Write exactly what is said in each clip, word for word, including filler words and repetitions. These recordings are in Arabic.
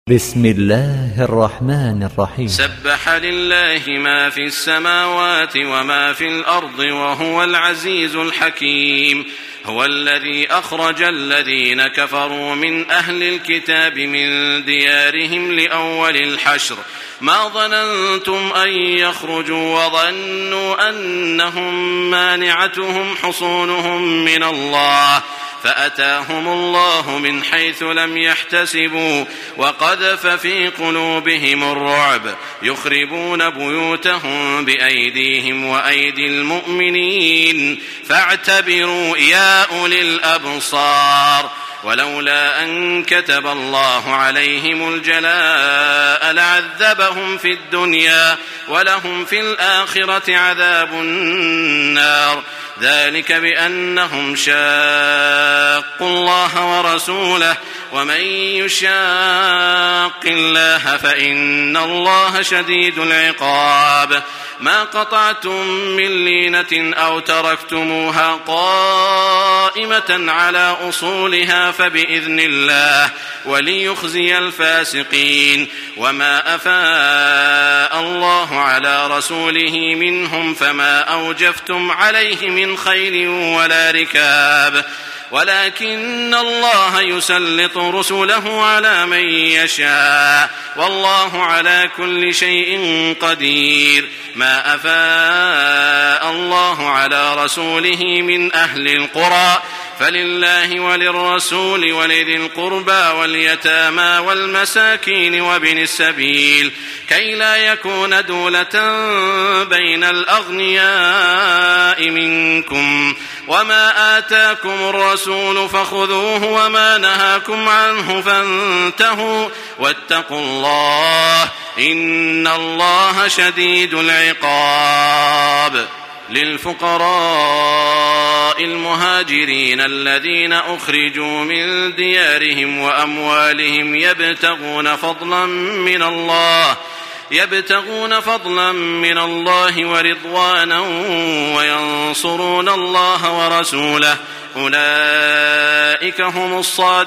بسم الله الرحمن الرحيم. سبح لله ما في السماوات وما في الأرض وهو العزيز الحكيم. هو الذي أخرج الذين كفروا من أهل الكتاب من ديارهم لأول الحشر ما ظننتم أن يخرجوا وظنوا أنهم مانعتهم حصونهم من الله فأتاهم الله من حيث لم يحتسبوا وقذف في قلوبهم الرعب يخربون بيوتهم بأيديهم وأيدي المؤمنين فاعتبروا يا أولي الأبصار. ولولا أن كتب الله عليهم الجلاء لعذبهم في الدنيا ولهم في الآخرة عذاب النار ذلك بأنهم شاقوا الله ورسوله ومن يشاق الله فإن الله شديد العقاب. ما قطعتم من لينة أو تركتموها قائمة على أصولها فبإذن الله وليخزي الفاسقين. وما أفاء الله على رسوله منهم فما أوجفتم عليه من خيل ولا ركاب ولكن الله يسلط رسله على من يشاء والله على كل شيء قدير. ما أفاء الله على رسوله من أهل القرى فلله وللرسول ولذي القربى واليتامى والمساكين وابن السبيل كي لا يكون دولة بين الأغنياء منكم. وما آتاكم الرسول فخذوه وما نهاكم عنه فانتهوا واتقوا الله إن الله شديد العقاب. للفقراء المهاجرين الذين أخرجوا من ديارهم وأموالهم يبتغون فضلا من الله يبتغون فضلا من الله ورضوانا وينصرون الله ورسوله أولئك هم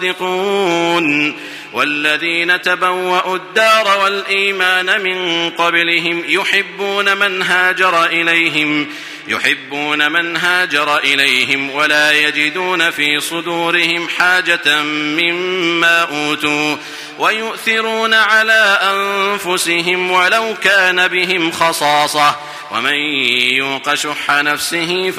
الصادقون. والذين تبوأوا الدار والإيمان من قبلهم يحبون من هاجر إليهم يحبون من هاجر إليهم ولا يجدون في صدورهم حاجة مما أوتوا ويؤثرون على أنفسهم ولو كان بهم خصاصة ومن يوق شح نفسه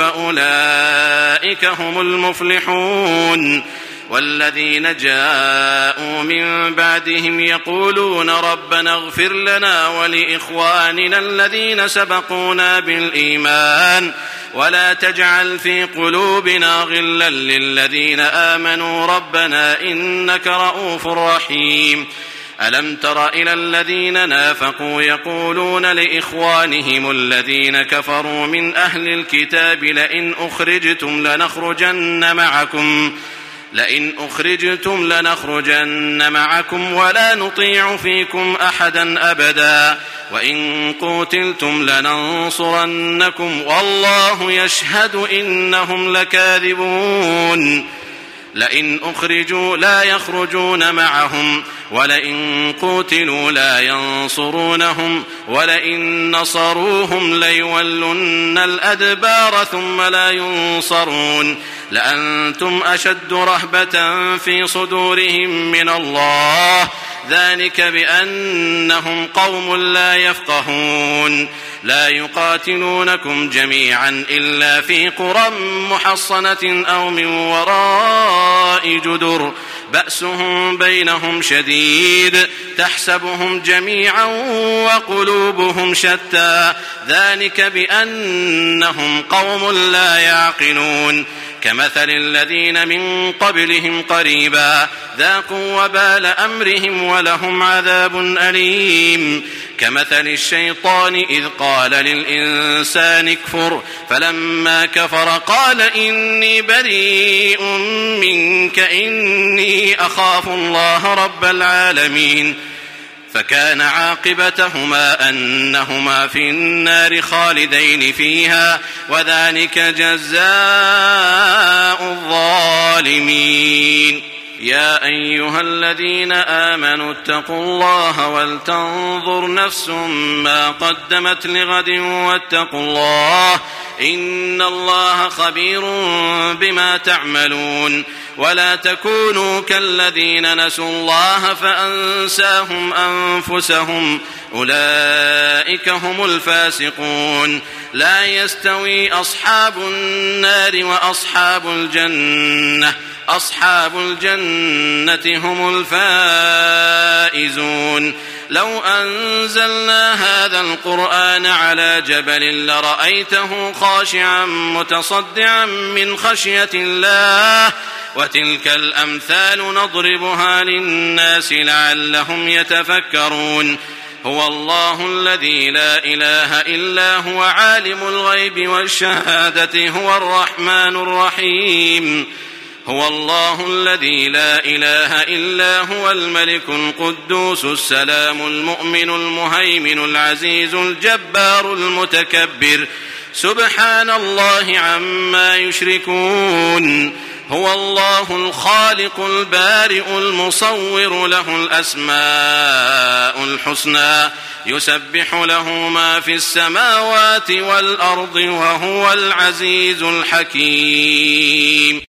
فأولئك هم المفلحون. والذين جاءوا من بعدهم يقولون ربنا اغفر لنا ولإخواننا الذين سبقونا بالإيمان ولا تجعل في قلوبنا غلا للذين آمنوا ربنا إنك رؤوف رحيم. ألم تر إلى الذين نافقوا يقولون لإخوانهم الذين كفروا من أهل الكتاب لئن أخرجتم لنخرجن معكم لئن أخرجتم لنخرجن معكم ولا نطيع فيكم أحدا أبدا وإن قوتلتم لننصرنكم والله يشهد إنهم لكاذبون. لئن أخرجوا لا يخرجون معهم ولئن قوتلوا لا ينصرونهم ولئن نصروهم ليولن الأدبار ثم لا ينصرون لأنتم أشد رهبة في صدورهم من الله ذلك بأنهم قوم لا يفقهون. لا يقاتلونكم جميعا إلا في قرى محصنة أو من وراء جدر بأسهم بينهم شديد تحسبهم جميعا وقلوبهم شتى ذلك بأنهم قوم لا يعقلون. كمثل الذين من قبلهم قريبا ذاقوا وبال أمرهم ولهم عذاب أليم. كمثل الشيطان إذ قال للإنسان اكفر فلما كفر قال إني بريء منك إني أخاف الله رب العالمين فكان عاقبتهما أنهما في النار خالدين فيها وذلك جزاء الظالمين. يا أيها الذين آمنوا اتقوا الله ولتنظر نفس ما قدمت لغد واتقوا الله إن الله خبير بما تعملون ولا تكونوا كالذين نسوا الله فأنساهم أنفسهم أولئك هم الفاسقون لا يستوي أصحاب النار وأصحاب الجنة أصحاب الجنة هم الفائزون لو أنزلنا هذا القرآن على جبل لرأيته خاشعا متصدعا من خشية الله وتلك الأمثال نضربها للناس لعلهم يتفكرون هو الله الذي لا إله إلا هو عالم الغيب والشهادة هو الرحمن الرحيم هو الله الذي لا إله إلا هو الملك القدوس السلام المؤمن المهيمن العزيز الجبار المتكبر سبحان الله عما يشركون هو الله الخالق البارئ المصور له الأسماء الحسنى يسبح له ما في السماوات والأرض وهو العزيز الحكيم.